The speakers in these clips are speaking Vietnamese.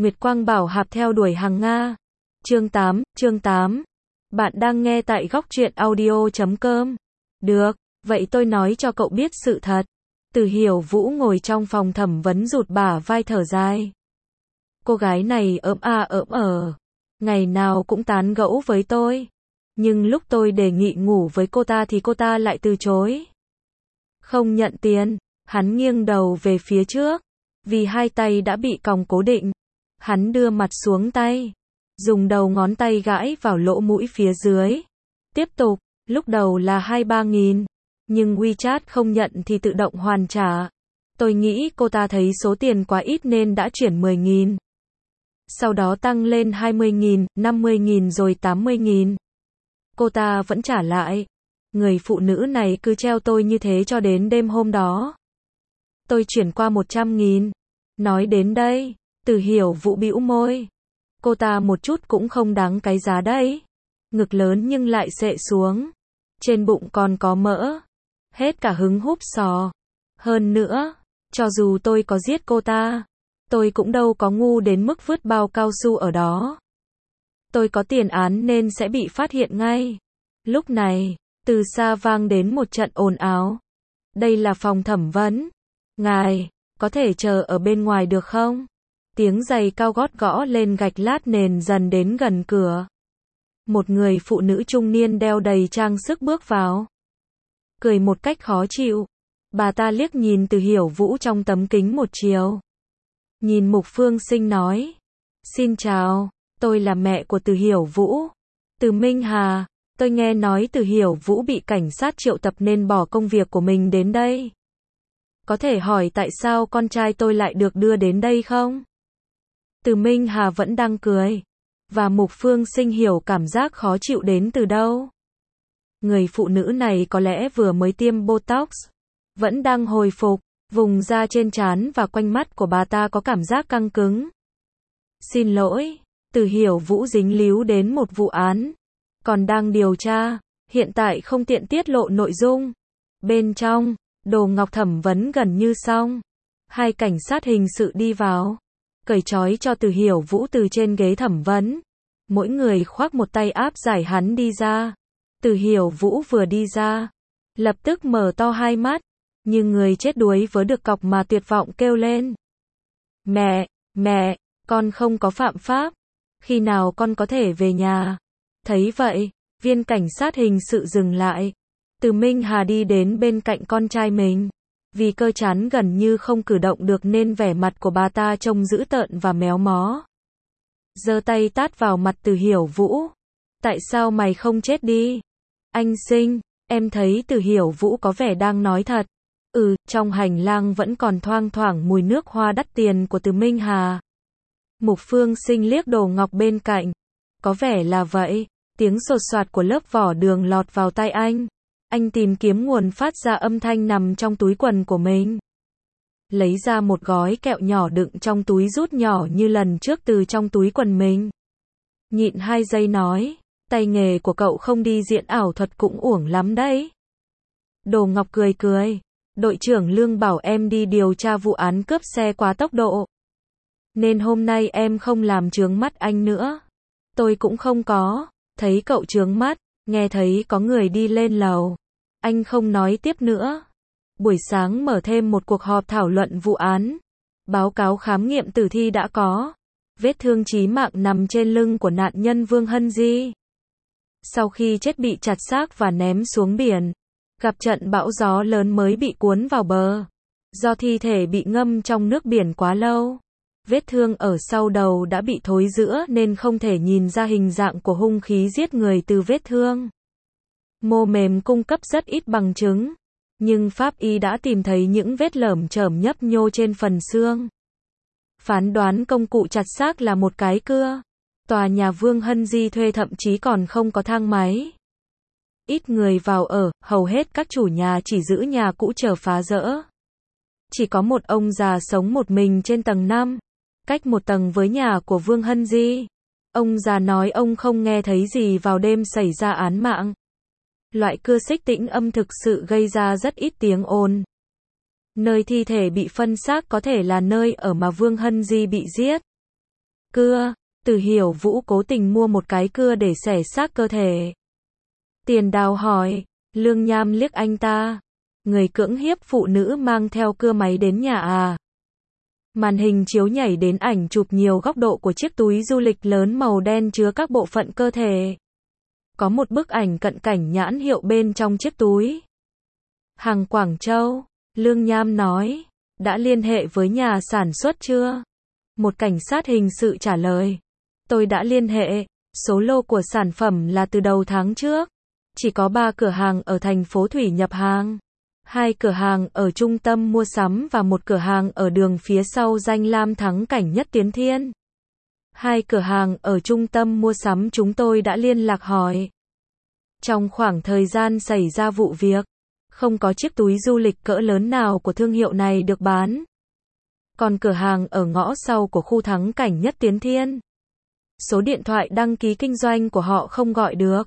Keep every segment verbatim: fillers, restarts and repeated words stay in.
Nguyệt Quang Bảo Hạp theo đuổi hàng Nga. Chương tám, chương tám. Bạn đang nghe tại góc truyện audio chấm com. Được, vậy tôi nói cho cậu biết sự thật. Từ Hiểu Vũ ngồi trong phòng thẩm vấn rụt bả vai thở dài. Cô gái này ỡm a ỡm ở. Ngày nào cũng tán gẫu với tôi. Nhưng lúc tôi đề nghị ngủ với cô ta thì cô ta lại từ chối. Không nhận tiền, hắn nghiêng đầu về phía trước. Vì hai tay đã bị còng cố định. Hắn đưa mặt xuống tay. Dùng đầu ngón tay gãi vào lỗ mũi phía dưới. Tiếp tục, lúc đầu là hai ba nghìn. Nhưng WeChat không nhận thì tự động hoàn trả. Tôi nghĩ cô ta thấy số tiền quá ít nên đã chuyển mười nghìn. Sau đó tăng lên hai mươi nghìn, năm mươi nghìn rồi tám mươi nghìn. Cô ta vẫn trả lại. Người phụ nữ này cứ treo tôi như thế cho đến đêm hôm đó. Tôi chuyển qua một trăm nghìn. Nói đến đây, Từ Hiểu Vũ bĩu môi. Cô ta một chút cũng không đáng cái giá đấy. Ngực lớn nhưng lại xệ xuống. Trên bụng còn có mỡ. Hết cả hứng húp sò. Hơn nữa, cho dù tôi có giết cô ta, tôi cũng đâu có ngu đến mức vứt bao cao su ở đó. Tôi có tiền án nên sẽ bị phát hiện ngay. Lúc này, từ xa vang đến một trận ồn ào. Đây là phòng thẩm vấn. Ngài, có thể chờ ở bên ngoài được không? Tiếng giày cao gót gõ lên gạch lát nền dần đến gần cửa. Một người phụ nữ trung niên đeo đầy trang sức bước vào. Cười một cách khó chịu. Bà ta liếc nhìn Từ Hiểu Vũ trong tấm kính một chiều. Nhìn Mục Phương Sinh nói. Xin chào, tôi là mẹ của Từ Hiểu Vũ. Từ Minh Hà, tôi nghe nói Từ Hiểu Vũ bị cảnh sát triệu tập nên bỏ công việc của mình đến đây. Có thể hỏi tại sao con trai tôi lại được đưa đến đây không? Từ Minh Hà vẫn đang cười. Và Mục Phương Sinh hiểu cảm giác khó chịu đến từ đâu. Người phụ nữ này có lẽ vừa mới tiêm Botox. Vẫn đang hồi phục. Vùng da trên trán và quanh mắt của bà ta có cảm giác căng cứng. Xin lỗi, Từ Hiểu Vũ dính líu đến một vụ án. Còn đang điều tra. Hiện tại không tiện tiết lộ nội dung. Bên trong, Đồ Ngọc thẩm vấn gần như xong. Hai cảnh sát hình sự đi vào. Cởi trói cho Từ Hiểu Vũ từ trên ghế thẩm vấn. Mỗi người khoác một tay áp giải hắn đi ra. Từ Hiểu Vũ vừa đi ra, lập tức mở to hai mắt, như người chết đuối vớ được cọc mà tuyệt vọng kêu lên. Mẹ, mẹ, con không có phạm pháp. Khi nào con có thể về nhà? Thấy vậy, viên cảnh sát hình sự dừng lại. Từ Minh Hà đi đến bên cạnh con trai mình. Vì cơ trán gần như không cử động được nên vẻ mặt của bà ta trông dữ tợn và méo mó. Giơ tay tát vào mặt Từ Hiểu Vũ. Tại sao mày không chết đi? Anh Sinh, em thấy Từ Hiểu Vũ có vẻ đang nói thật. Ừ, trong hành lang vẫn còn thoang thoảng mùi nước hoa đắt tiền của Từ Minh Hà. Mục Phương Sinh liếc Đồ Ngọc bên cạnh. Có vẻ là vậy. Tiếng sột soạt của lớp vỏ đường lọt vào tai anh. Anh tìm kiếm nguồn phát ra âm thanh nằm trong túi quần của mình. Lấy ra một gói kẹo nhỏ đựng trong túi rút nhỏ như lần trước từ trong túi quần mình. Nhịn hai giây nói, tay nghề của cậu không đi diễn ảo thuật cũng uổng lắm đấy. Đồ Ngọc cười cười, đội trưởng Lương bảo em đi điều tra vụ án cướp xe quá tốc độ. Nên hôm nay em không làm chướng mắt anh nữa. Tôi cũng không có, thấy cậu chướng mắt, nghe thấy có người đi lên lầu. Anh không nói tiếp nữa. Buổi sáng mở thêm một cuộc họp thảo luận vụ án. Báo cáo khám nghiệm tử thi đã có. Vết thương chí mạng nằm trên lưng của nạn nhân Vương Hân Di. Sau khi chết bị chặt xác và ném xuống biển. Gặp trận bão gió lớn mới bị cuốn vào bờ. Do thi thể bị ngâm trong nước biển quá lâu. Vết thương ở sau đầu đã bị thối rữa nên không thể nhìn ra hình dạng của hung khí giết người từ vết thương. Mô mềm cung cấp rất ít bằng chứng. Nhưng pháp y đã tìm thấy những vết lởm chởm nhấp nhô trên phần xương. Phán đoán công cụ chặt xác là một cái cưa. Tòa nhà Vương Hân Di thuê thậm chí còn không có thang máy. Ít người vào ở, hầu hết các chủ nhà chỉ giữ nhà cũ chờ phá rỡ. Chỉ có một ông già sống một mình trên tầng năm, cách một tầng với nhà của Vương Hân Di. Ông già nói ông không nghe thấy gì vào đêm xảy ra án mạng. Loại cưa xích tĩnh âm thực sự gây ra rất ít tiếng ồn. Nơi thi thể bị phân xác có thể là nơi ở mà Vương Hân Di bị giết. Cưa, Từ Hiểu Vũ cố tình mua một cái cưa để xẻ xác cơ thể. Tiền Đào hỏi, Lương Nham liếc anh ta. Người cưỡng hiếp phụ nữ mang theo cưa máy đến nhà à? Màn hình chiếu nhảy đến ảnh chụp nhiều góc độ của chiếc túi du lịch lớn màu đen chứa các bộ phận cơ thể. Có một bức ảnh cận cảnh nhãn hiệu bên trong chiếc túi. Hàng Quảng Châu, Lương Nham nói, đã liên hệ với nhà sản xuất chưa? Một cảnh sát hình sự trả lời, tôi đã liên hệ, số lô của sản phẩm là từ đầu tháng trước. Chỉ có ba cửa hàng ở thành phố Thủy nhập hàng. Hai cửa hàng ở trung tâm mua sắm và một cửa hàng ở đường phía sau danh lam thắng cảnh Nhất Tiến Thiên. Hai cửa hàng ở trung tâm mua sắm chúng tôi đã liên lạc hỏi. Trong khoảng thời gian xảy ra vụ việc, không có chiếc túi du lịch cỡ lớn nào của thương hiệu này được bán. Còn cửa hàng ở ngõ sau của khu thắng cảnh Nhất Tiến Thiên, số điện thoại đăng ký kinh doanh của họ không gọi được.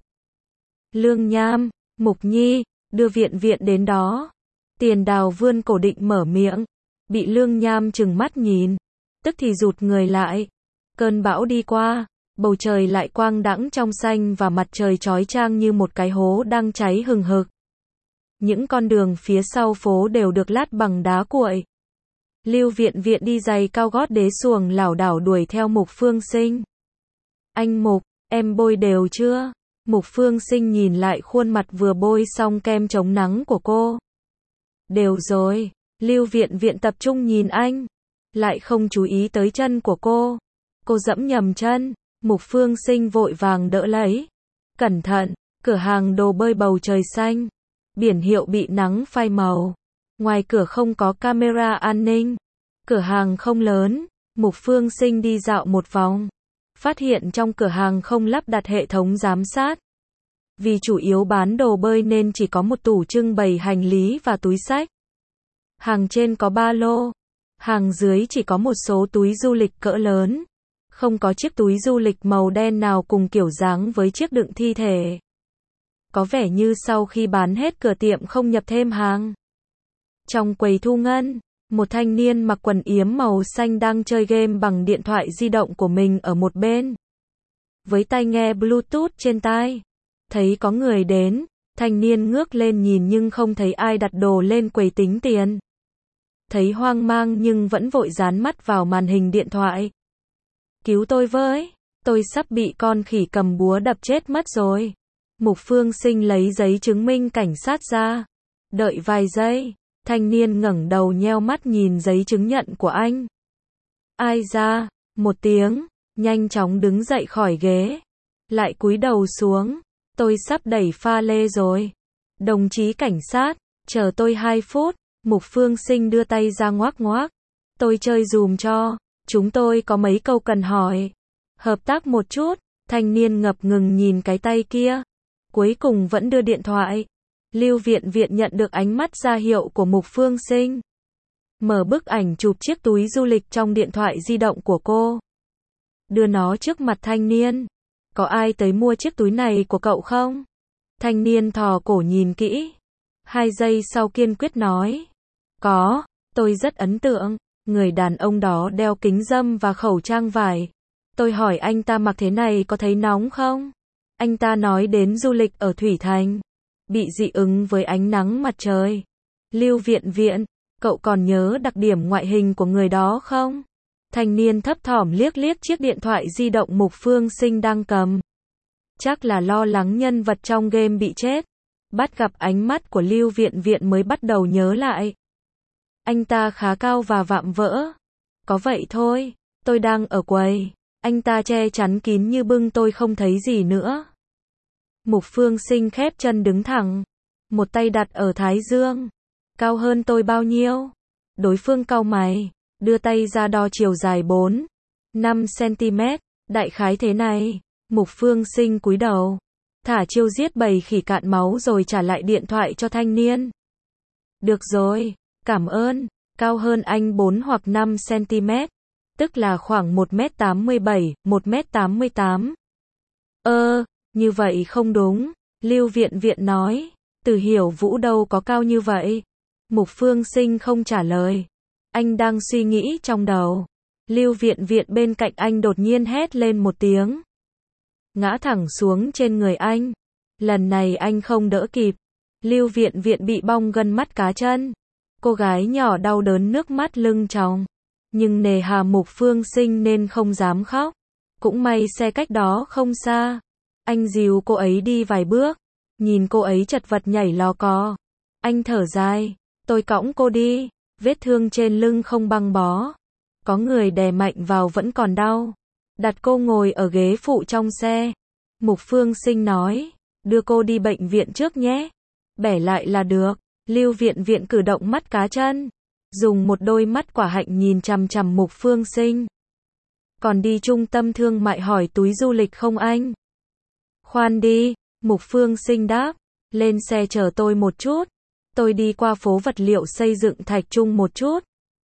Lương Nham, Mục Nhi, đưa Viện Viện đến đó. Tiền Đào vươn cổ định mở miệng, bị Lương Nham trừng mắt nhìn, tức thì rụt người lại. Cơn bão đi qua, bầu trời lại quang đãng trong xanh và mặt trời chói chang như một cái hố đang cháy hừng hực. Những con đường phía sau phố đều được lát bằng đá cuội. Lưu Viện Viện đi giày cao gót đế xuồng lảo đảo đuổi theo Mục Phương Sinh. Anh Mục, em bôi đều chưa? Mục Phương Sinh nhìn lại khuôn mặt vừa bôi xong kem chống nắng của cô. Đều rồi. Lưu Viện Viện tập trung nhìn anh, lại không chú ý tới chân của cô. Cô dẫm nhầm chân. Mục Phương Sinh vội vàng đỡ lấy. Cẩn thận, cửa hàng đồ bơi bầu trời xanh. Biển hiệu bị nắng phai màu. Ngoài cửa không có camera an ninh. Cửa hàng không lớn. Mục Phương Sinh đi dạo một vòng, phát hiện trong cửa hàng không lắp đặt hệ thống giám sát. Vì chủ yếu bán đồ bơi nên chỉ có một tủ trưng bày hành lý và túi xách. Hàng trên có ba lô. Hàng dưới chỉ có một số túi du lịch cỡ lớn. Không có chiếc túi du lịch màu đen nào cùng kiểu dáng với chiếc đựng thi thể. Có vẻ như sau khi bán hết cửa tiệm không nhập thêm hàng. Trong quầy thu ngân, một thanh niên mặc quần yếm màu xanh đang chơi game bằng điện thoại di động của mình ở một bên. Với tai nghe Bluetooth trên tai. Thấy có người đến, thanh niên ngước lên nhìn nhưng không thấy ai đặt đồ lên quầy tính tiền. Thấy hoang mang nhưng vẫn vội dán mắt vào màn hình điện thoại. Cứu tôi với, tôi sắp bị con khỉ cầm búa đập chết mất rồi. Mục Phương Sinh lấy giấy chứng minh cảnh sát ra. Đợi vài giây, thanh niên ngẩng đầu nheo mắt nhìn giấy chứng nhận của anh. Ai ra, một tiếng, nhanh chóng đứng dậy khỏi ghế. Lại cúi đầu xuống, tôi sắp đẩy pha lê rồi. Đồng chí cảnh sát, chờ tôi hai phút. Mục Phương Sinh đưa tay ra ngoác ngoác. Tôi chơi dùm cho, chúng tôi có mấy câu cần hỏi. Hợp tác một chút, thanh niên ngập ngừng nhìn cái tay kia. Cuối cùng vẫn đưa điện thoại. Lưu Viện Viện nhận được ánh mắt ra hiệu của Mục Phương Sinh. Mở bức ảnh chụp chiếc túi du lịch trong điện thoại di động của cô. Đưa nó trước mặt thanh niên. Có ai tới mua chiếc túi này của cậu không? Thanh niên thò cổ nhìn kỹ. Hai giây sau kiên quyết nói. Có, tôi rất ấn tượng. Người đàn ông đó đeo kính râm và khẩu trang vải. Tôi hỏi anh ta mặc thế này có thấy nóng không? Anh ta nói đến du lịch ở Thủy Thành. Bị dị ứng với ánh nắng mặt trời. Lưu Viện Viện, cậu còn nhớ đặc điểm ngoại hình của người đó không? Thanh niên thấp thỏm liếc liếc chiếc điện thoại di động Mục Phương Sinh đang cầm. Chắc là lo lắng nhân vật trong game bị chết. Bắt gặp ánh mắt của Lưu Viện Viện mới bắt đầu nhớ lại. Anh ta khá cao và vạm vỡ. Có vậy thôi, tôi đang ở quầy. Anh ta che chắn kín như bưng tôi không thấy gì nữa. Mục Phương Sinh khép chân đứng thẳng. Một tay đặt ở thái dương. Cao hơn tôi bao nhiêu? Đối phương cau mày. Đưa tay ra đo chiều dài bốn, năm xăng-ti-mét. Đại khái thế này. Mục Phương Sinh cúi đầu. Thả chiêu giết bầy khỉ cạn máu rồi trả lại điện thoại cho thanh niên. Được rồi, cảm ơn. Cao hơn anh bốn hoặc năm xăng-ti-mét. Tức là khoảng một mét tám mươi bảy, một mét tám mươi tám. Ơ, như vậy không đúng. Lưu Viện Viện nói. Từ Hiểu Vũ đâu có cao như vậy. Mục Phương Sinh không trả lời. Anh đang suy nghĩ trong đầu. Lưu Viện Viện bên cạnh anh đột nhiên hét lên một tiếng. Ngã thẳng xuống trên người anh. Lần này anh không đỡ kịp. Lưu Viện Viện bị bong gân mắt cá chân. Cô gái nhỏ đau đớn nước mắt lưng tròng. Nhưng nề hà Mục Phương Sinh nên không dám khóc. Cũng may xe cách đó không xa. Anh dìu cô ấy đi vài bước. Nhìn cô ấy chật vật nhảy lò cò. Anh thở dài. Tôi cõng cô đi. Vết thương trên lưng không băng bó. Có người đè mạnh vào vẫn còn đau. Đặt cô ngồi ở ghế phụ trong xe. Mục Phương Sinh nói. Đưa cô đi bệnh viện trước nhé. Bẻ lại là được. Lưu Viện Viện cử động mắt cá chân. Dùng một đôi mắt quả hạnh nhìn chằm chằm Mục Phương Sinh. Còn đi trung tâm thương mại hỏi túi du lịch không anh? Khoan đi. Mục Phương Sinh đáp. Lên xe chờ tôi một chút. Tôi đi qua phố vật liệu xây dựng Thạch Trung một chút.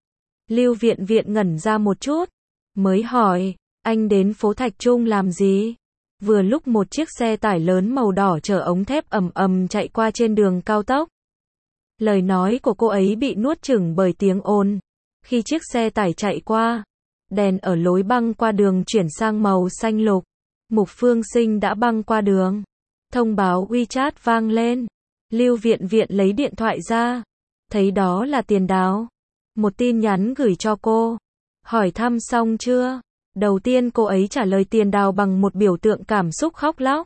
Lưu Viện Viện ngẩn ra một chút. Mới hỏi. Anh đến phố Thạch Trung làm gì? Vừa lúc một chiếc xe tải lớn màu đỏ chở ống thép ầm ầm chạy qua trên đường cao tốc. Lời nói của cô ấy bị nuốt chửng bởi tiếng ồn. Khi chiếc xe tải chạy qua, đèn ở lối băng qua đường chuyển sang màu xanh lục. Mục Phương Sinh đã băng qua đường. Thông báo WeChat vang lên. Lưu Viện Viện lấy điện thoại ra. Thấy đó là Tiền Đào. Một tin nhắn gửi cho cô. Hỏi thăm xong chưa? Đầu tiên cô ấy trả lời Tiền Đào bằng một biểu tượng cảm xúc khóc lóc.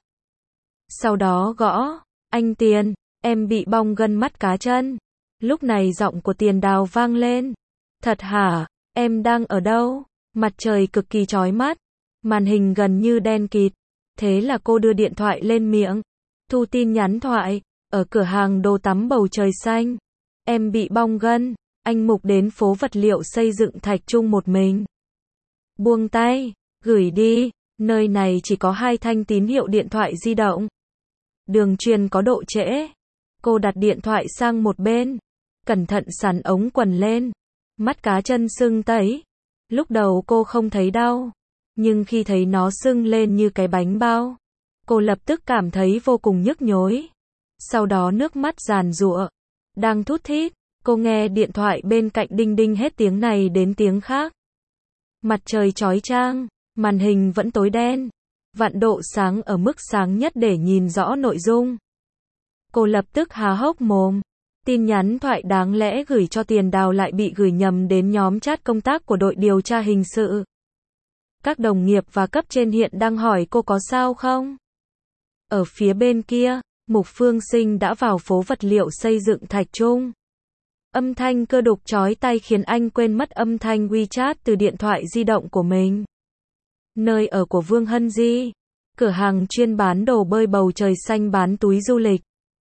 Sau đó gõ. Anh Tiền, em bị bong gân mắt cá chân. Lúc này giọng của Tiền Đào vang lên. Thật hả? Em đang ở đâu? Mặt trời cực kỳ chói mắt. Màn hình gần như đen kịt. Thế là cô đưa điện thoại lên miệng. Thu tin nhắn thoại. Ở cửa hàng đồ tắm bầu trời xanh. Em bị bong gân. Anh Mục đến phố vật liệu xây dựng Thạch Trung một mình. Buông tay. Gửi đi. Nơi này chỉ có hai thanh tín hiệu điện thoại di động. Đường truyền có độ trễ. Cô đặt điện thoại sang một bên. Cẩn thận sắn ống quần lên. Mắt cá chân sưng tấy. Lúc đầu cô không thấy đau. Nhưng khi thấy nó sưng lên như cái bánh bao, cô lập tức cảm thấy vô cùng nhức nhối. Sau đó nước mắt giàn giụa. Đang thút thít, cô nghe điện thoại bên cạnh đinh đinh hết tiếng này đến tiếng khác. Mặt trời chói chang, màn hình vẫn tối đen. Vặn độ sáng ở mức sáng nhất để nhìn rõ nội dung. Cô lập tức há hốc mồm. Tin nhắn thoại đáng lẽ gửi cho Tiền Đào lại bị gửi nhầm đến nhóm chat công tác của đội điều tra hình sự. Các đồng nghiệp và cấp trên hiện đang hỏi cô có sao không? Ở phía bên kia, Mục Phương Sinh đã vào phố vật liệu xây dựng Thạch Trung. Âm thanh cơ đục chói tai khiến anh quên mất âm thanh WeChat từ điện thoại di động của mình. Nơi ở của Vương Hân Di. Cửa hàng chuyên bán đồ bơi bầu trời xanh bán túi du lịch.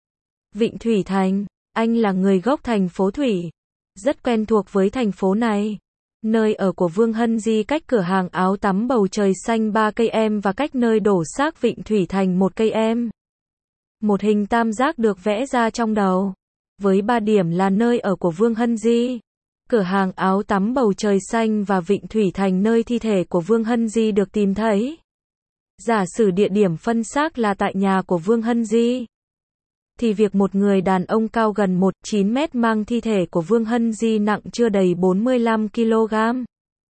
Vịnh Thủy Thành. Anh là người gốc thành phố Thủy. Rất quen thuộc với thành phố này. Nơi ở của Vương Hân Di cách cửa hàng áo tắm bầu trời xanh ba cây em và cách nơi đổ xác Vịnh Thủy Thành một cây em. Một hình tam giác được vẽ ra trong đầu. Với ba điểm là nơi ở của Vương Hân Di, cửa hàng áo tắm bầu trời xanh và Vịnh Thủy Thành nơi thi thể của Vương Hân Di được tìm thấy. Giả sử địa điểm phân xác là tại nhà của Vương Hân Di, thì việc một người đàn ông cao gần một phẩy chín mét mang thi thể của Vương Hân Di nặng chưa đầy bốn mươi lăm ki lô gam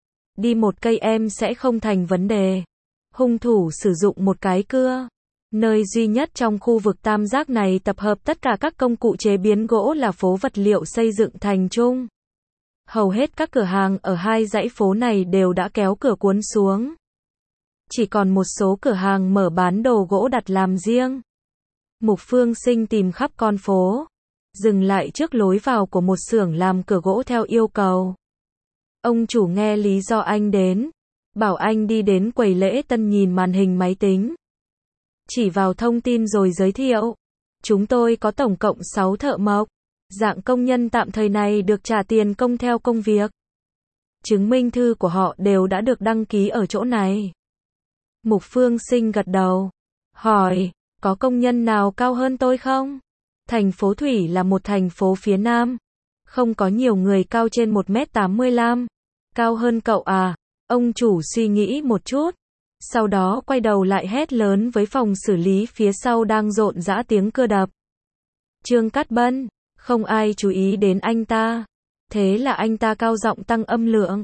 đi một cây em sẽ không thành vấn đề. Hung thủ sử dụng một cái cưa. Nơi duy nhất trong khu vực tam giác này tập hợp tất cả các công cụ chế biến gỗ là phố vật liệu xây dựng Thạch Trung. Hầu hết các cửa hàng ở hai dãy phố này đều đã kéo cửa cuốn xuống. Chỉ còn một số cửa hàng mở bán đồ gỗ đặt làm riêng. Mục Phương Sinh tìm khắp con phố, dừng lại trước lối vào của một xưởng làm cửa gỗ theo yêu cầu. Ông chủ nghe lý do anh đến, bảo anh đi đến quầy lễ tân nhìn màn hình máy tính. Chỉ vào thông tin rồi giới thiệu. Chúng tôi có tổng cộng sáu thợ mộc. Dạng công nhân tạm thời này được trả tiền công theo công việc. Chứng minh thư của họ đều đã được đăng ký ở chỗ này. Mục Phương Sinh gật đầu. Hỏi, có công nhân nào cao hơn tôi không? Thành phố Thủy là một thành phố phía Nam. Không có nhiều người cao trên một mét tám mươi lăm. Cao hơn cậu à? Ông chủ suy nghĩ một chút. Sau đó quay đầu lại hét lớn với phòng xử lý phía sau đang rộn rã tiếng cưa đập. Trương Cát Bân, không ai chú ý đến anh ta. Thế là anh ta cao giọng tăng âm lượng.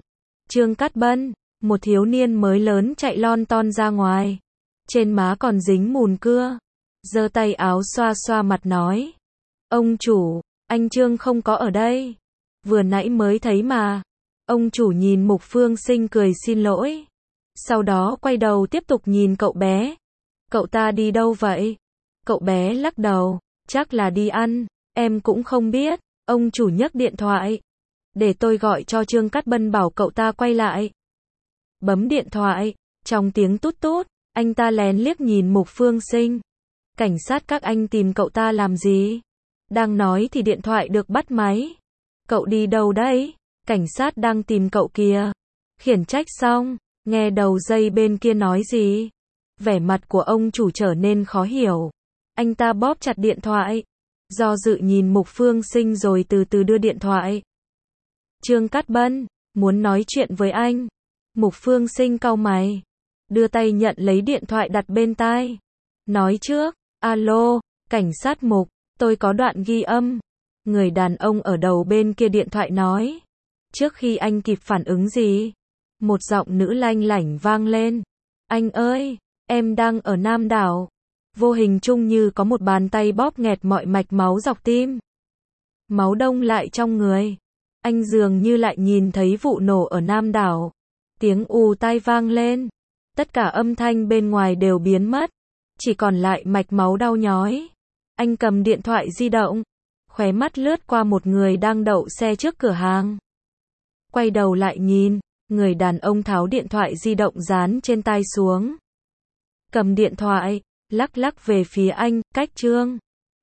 Trương Cát Bân, một thiếu niên mới lớn chạy lon ton ra ngoài. Trên má còn dính mùn cưa. Giơ tay áo xoa xoa mặt nói. Ông chủ, anh Trương không có ở đây. Vừa nãy mới thấy mà. Ông chủ nhìn Mục Phương Sinh cười xin lỗi. Sau đó quay đầu tiếp tục nhìn cậu bé. Cậu ta đi đâu vậy? Cậu bé lắc đầu. Chắc là đi ăn. Em cũng không biết. Ông chủ nhấc điện thoại. Để tôi gọi cho Trương Cát Bân bảo cậu ta quay lại. Bấm điện thoại. Trong tiếng tút tút, anh ta lén liếc nhìn Mục Phương Sinh. Cảnh sát các anh tìm cậu ta làm gì? Đang nói thì điện thoại được bắt máy. Cậu đi đâu đấy? Cảnh sát đang tìm cậu kìa. Khiển trách xong, nghe đầu dây bên kia nói gì? Vẻ mặt của ông chủ trở nên khó hiểu. Anh ta bóp chặt điện thoại. Do dự nhìn Mục Phương Sinh rồi từ từ đưa điện thoại. Trương Cát Bân, muốn nói chuyện với anh. Mục Phương Sinh cau mày. Đưa tay nhận lấy điện thoại đặt bên tai. Nói trước, alo, cảnh sát Mục, tôi có đoạn ghi âm. Người đàn ông ở đầu bên kia điện thoại nói. Trước khi anh kịp phản ứng gì, một giọng nữ lanh lảnh vang lên. Anh ơi, em đang ở Nam Đảo. Vô hình chung như có một bàn tay bóp nghẹt mọi mạch máu dọc tim. Máu đông lại trong người. Anh dường như lại nhìn thấy vụ nổ ở Nam Đảo. Tiếng ù tai vang lên. Tất cả âm thanh bên ngoài đều biến mất. Chỉ còn lại mạch máu đau nhói. Anh cầm điện thoại di động. Khóe mắt lướt qua một người đang đậu xe trước cửa hàng. Quay đầu lại nhìn. Người đàn ông tháo điện thoại di động dán trên tai xuống. Cầm điện thoại. Lắc lắc về phía anh. Cách Trương